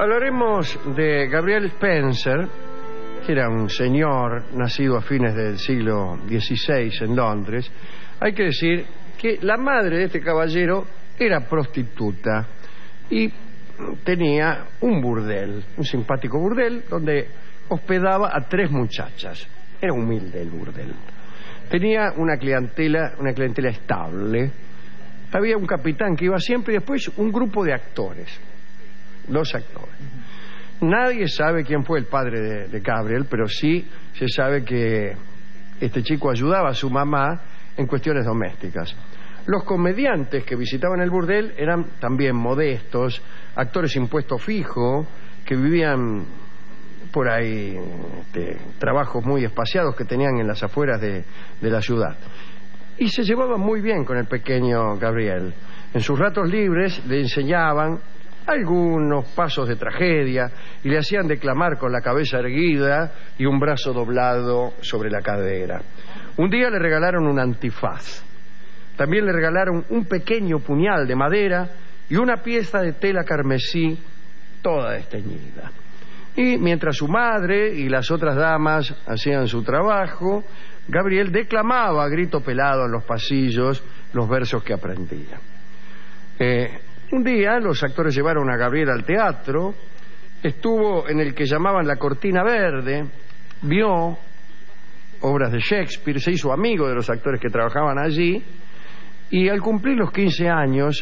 Hablaremos de Gabriel Spencer, que era un señor nacido a fines del siglo XVI en Londres. Hay que decir que la madre de este caballero era prostituta y tenía un burdel, un simpático burdel, donde hospedaba a 3 muchachas. Era humilde el burdel. Tenía una clientela estable. Había un capitán que iba siempre y después un grupo de actores. 2 actores. Nadie sabe quién fue el padre de Gabriel, pero sí se sabe que este chico ayudaba a su mamá en cuestiones domésticas. Los comediantes que visitaban el burdel eran también modestos, actores sin puesto fijo, que vivían por ahí, trabajos muy espaciados que tenían en las afueras de la ciudad. Y se llevaban muy bien con el pequeño Gabriel. En sus ratos libres le enseñaban algunos pasos de tragedia y le hacían declamar con la cabeza erguida y un brazo doblado sobre la cadera. Un día le regalaron un antifaz. También le regalaron un pequeño puñal de madera y una pieza de tela carmesí toda desteñida. Y mientras su madre y las otras damas hacían su trabajo, Gabriel declamaba a grito pelado en los pasillos los versos que aprendía. Un día los actores llevaron a Gabriel al teatro, estuvo en el que llamaban la Cortina Verde, vio obras de Shakespeare, se hizo amigo de los actores que trabajaban allí, y al cumplir los 15 años,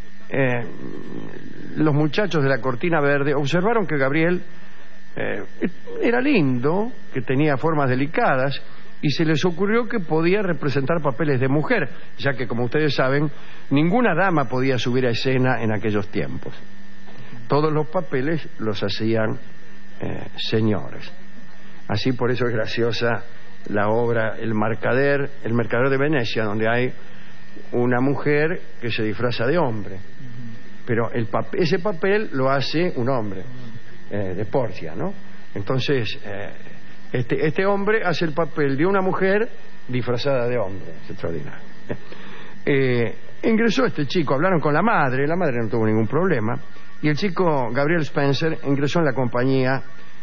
los muchachos de la Cortina Verde observaron que Gabriel era lindo, que tenía formas delicadas, y se les ocurrió que podía representar papeles de mujer, ya que, como ustedes saben, ninguna dama podía subir a escena en aquellos tiempos. Todos los papeles los hacían señores. Así, por eso es graciosa la obra El Mercader de Venecia, donde hay una mujer que se disfraza de hombre. Pero ese papel lo hace un hombre, de Porcia, ¿no? Entonces, este hombre hace el papel de una mujer disfrazada de hombre. Es extraordinario. Ingresó este chico, hablaron con la madre no tuvo ningún problema, y el chico Gabriel Spencer ingresó en la compañía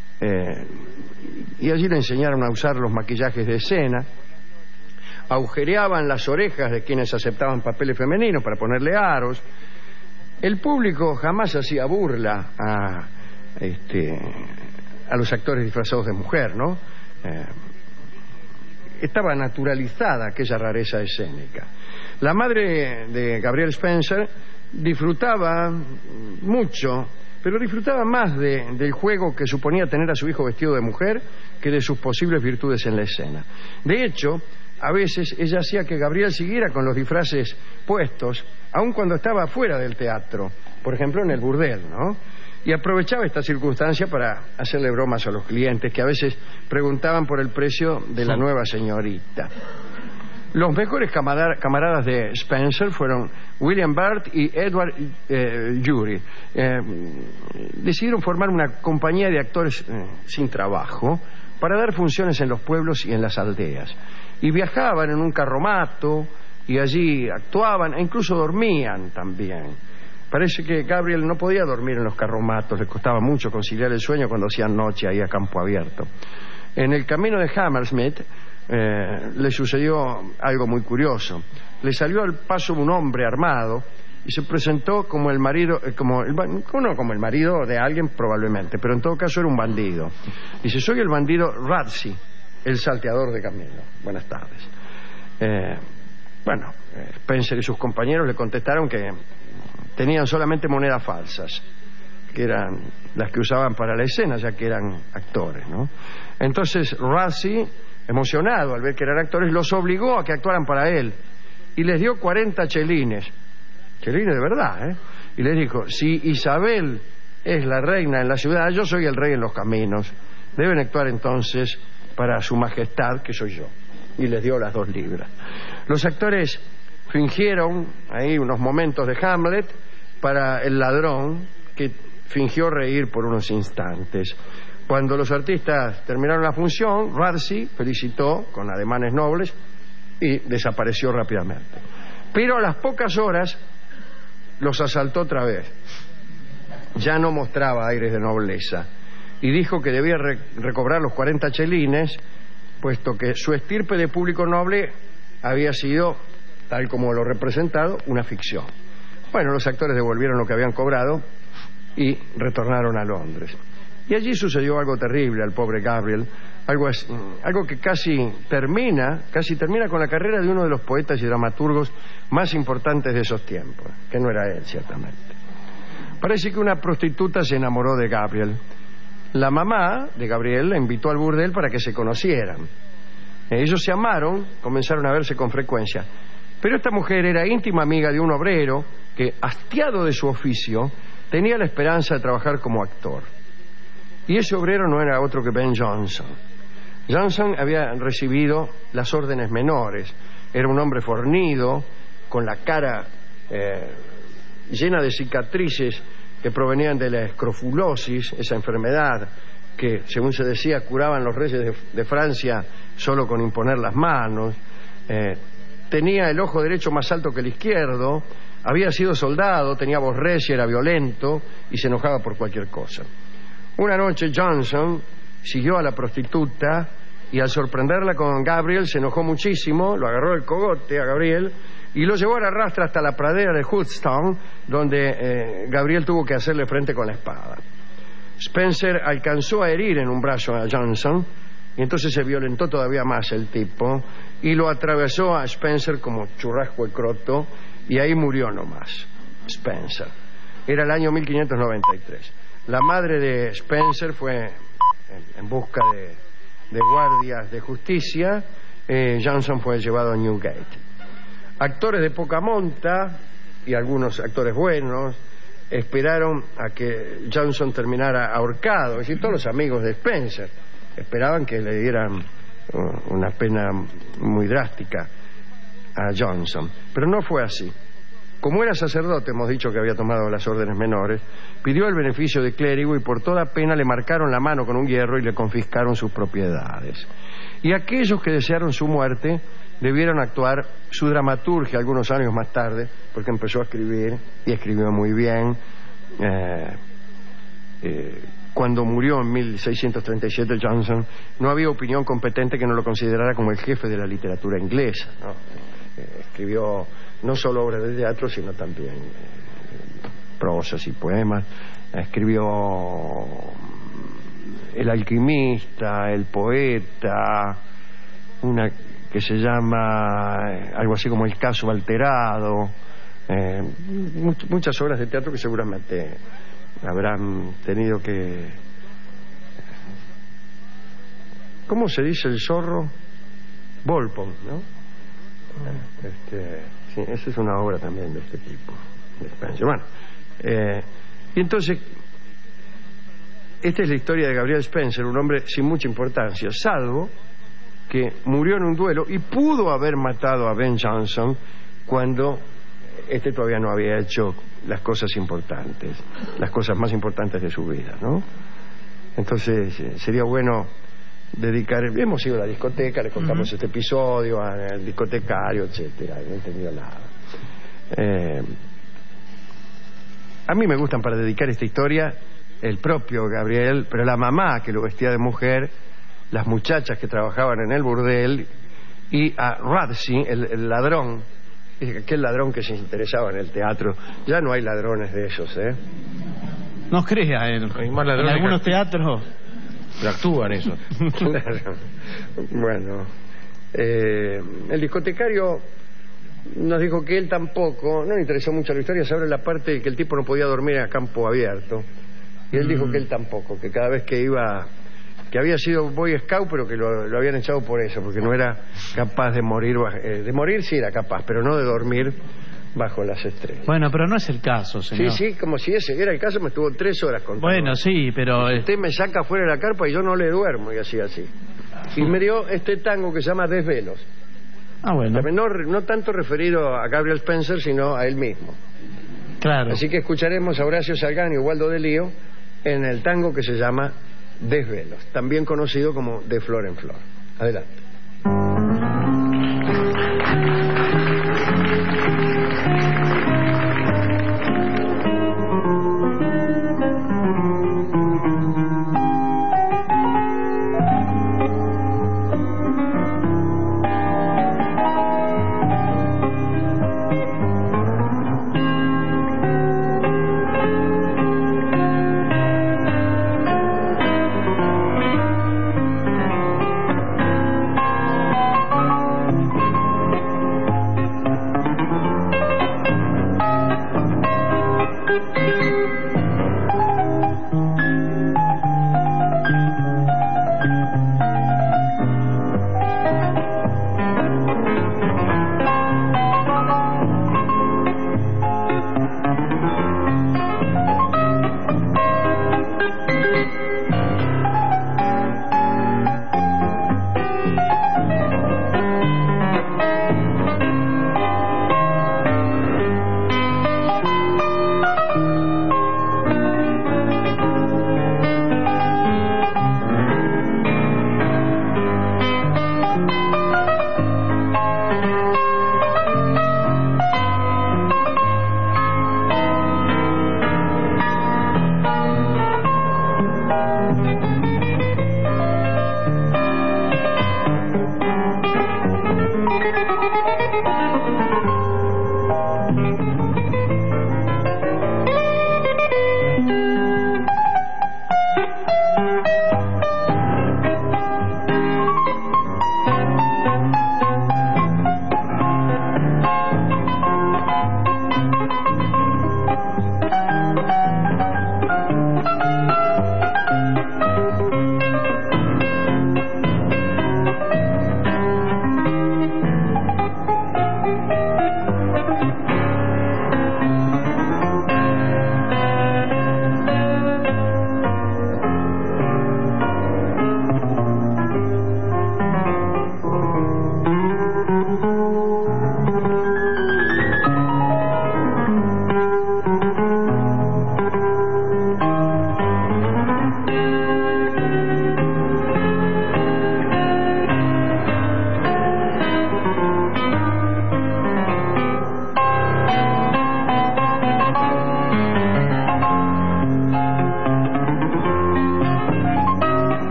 y allí le enseñaron a usar los maquillajes de escena, agujereaban las orejas de quienes aceptaban papeles femeninos para ponerle aros. El público jamás hacía burla a los actores disfrazados de mujer, ¿no? Estaba naturalizada aquella rareza escénica. La madre de Gabriel Spencer disfrutaba mucho, pero disfrutaba más del juego que suponía tener a su hijo vestido de mujer que de sus posibles virtudes en la escena. De hecho, a veces ella hacía que Gabriel siguiera con los disfraces puestos, aun cuando estaba fuera del teatro, por ejemplo en el burdel, ¿no? Y aprovechaba esta circunstancia para hacerle bromas a los clientes que a veces preguntaban por el precio de la nueva señorita. Los mejores camaradas de Spencer fueron William Bart y Edward Jury. Decidieron formar una compañía de actores sin trabajo para dar funciones en los pueblos y en las aldeas. Y viajaban en un carromato y allí actuaban e incluso dormían también. Parece que Gabriel no podía dormir en los carromatos, le costaba mucho conciliar el sueño cuando hacían noche ahí a campo abierto. En el camino de Hammersmith le sucedió algo muy curioso. Le salió al paso un hombre armado y se presentó como el marido, como el marido de alguien probablemente, pero en todo caso era un bandido. Dice: soy el bandido Ratsey, el salteador de camino. Buenas tardes. Spencer y sus compañeros le contestaron que tenían solamente monedas falsas, que eran las que usaban para la escena, ya que eran actores, ¿no? Entonces Ratsey, emocionado al ver que eran actores, los obligó a que actuaran para él y les dio 40 chelines de verdad, y les dijo: si Isabel es la reina en la ciudad, yo soy el rey en los caminos, deben actuar entonces para su majestad, que soy yo. Y les dio las 2 libras. Los actores fingieron ahí unos momentos de Hamlet para el ladrón, que fingió reír por unos instantes. Cuando los artistas terminaron la función, Ratsey felicitó con ademanes nobles y desapareció rápidamente. Pero a las pocas horas los asaltó otra vez. ya no mostraba aires de nobleza y dijo que debía recobrar los 40 chelines, puesto que su estirpe de público noble había sido, tal como lo representado, una ficción. Bueno, los actores devolvieron lo que habían cobrado y retornaron a Londres. Y allí sucedió algo terrible al pobre Gabriel, algo que casi termina con la carrera de uno de los poetas y dramaturgos más importantes de esos tiempos, que no era él, ciertamente. Parece que una prostituta se enamoró de Gabriel. La mamá de Gabriel la invitó al burdel para que se conocieran. Ellos se amaron, comenzaron a verse con frecuencia. Pero esta mujer era íntima amiga de un obrero que, hastiado de su oficio, tenía la esperanza de trabajar como actor. Y ese obrero no era otro que Ben Jonson. Jonson había recibido las órdenes menores. Era un hombre fornido, con la cara llena de cicatrices que provenían de la escrofulosis, esa enfermedad que, según se decía, curaban los reyes de Francia solo con imponer las manos. Tenía el ojo derecho más alto que el izquierdo, había sido soldado, tenía voz recia, era violento y se enojaba por cualquier cosa. Una noche Jonson siguió a la prostituta y al sorprenderla con Gabriel se enojó muchísimo, lo agarró el cogote a Gabriel y lo llevó a la rastra hasta la pradera de Hoodstone, donde Gabriel tuvo que hacerle frente con la espada. Spencer alcanzó a herir en un brazo a Jonson y entonces se violentó todavía más el tipo y lo atravesó a Spencer como churrasco de croto y ahí murió nomás Spencer. Era el año 1593. La madre de Spencer fue en busca de guardias de justicia. Jonson fue llevado a Newgate. Actores de poca monta y algunos actores buenos esperaron a que Jonson terminara ahorcado. Es decir, todos los amigos de Spencer esperaban que le dieran una pena muy drástica a Jonson. Pero no fue así. Como era sacerdote, hemos dicho que había tomado las órdenes menores, pidió el beneficio de clérigo y por toda pena le marcaron la mano con un hierro y le confiscaron sus propiedades. Y aquellos que desearon su muerte debieron actuar su dramaturgia algunos años más tarde, porque empezó a escribir y escribió muy bien. Cuando murió en 1637 Jonson, no había opinión competente que no lo considerara como el jefe de la literatura inglesa, ¿no? Escribió no solo obras de teatro, sino también prosas y poemas. Escribió El alquimista, El poeta, una que se llama algo así como El caso alterado, muchas obras de teatro que seguramente habrán tenido que... ¿Cómo se dice el zorro? Volpone, ¿no? Sí, esa es una obra también de este tipo, de Spencer. Bueno, y entonces esta es la historia de Gabriel Spencer, un hombre sin mucha importancia, salvo que murió en un duelo y pudo haber matado a Ben Jonson cuando este todavía no había hecho las cosas importantes, las cosas más importantes de su vida, ¿no? Entonces sería bueno dedicar... Hemos ido a la discoteca, le contamos este episodio al discotecario, etcétera, no he entendido nada. A mí me gustan para dedicar esta historia el propio Gabriel, pero la mamá que lo vestía de mujer, las muchachas que trabajaban en el burdel y a Radsey, el ladrón, aquel ladrón que se interesaba en el teatro. Ya no hay ladrones de esos, ¿eh? No crea, hay más ladrones en algunos teatros pero actúan eso. Claro. Bueno, el discotecario nos dijo que él tampoco, no le interesó mucho la historia, sobre la parte de que el tipo no podía dormir a campo abierto. Y él dijo que él tampoco, que cada vez que iba, que había sido Boy Scout, pero que lo habían echado por eso, porque no era capaz de morir. De morir sí era capaz, pero no de dormir bajo las estrellas. Bueno, pero no es el caso, señor. Sí, como si ese era el caso, me estuvo 3 horas contando. Bueno, sí, pero... Usted me saca fuera de la carpa y yo no le duermo, y así. Y me dio este tango que se llama Desvelos. Ah, bueno. No tanto referido a Gabriel Spencer, sino a él mismo. Claro. Así que escucharemos a Horacio Salgán y Waldo de Lío en el tango que se llama Desvelos, también conocido como De Flor en Flor. Adelante.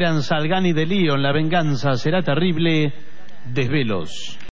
eran Salgani de León, la venganza será terrible. Desvelos.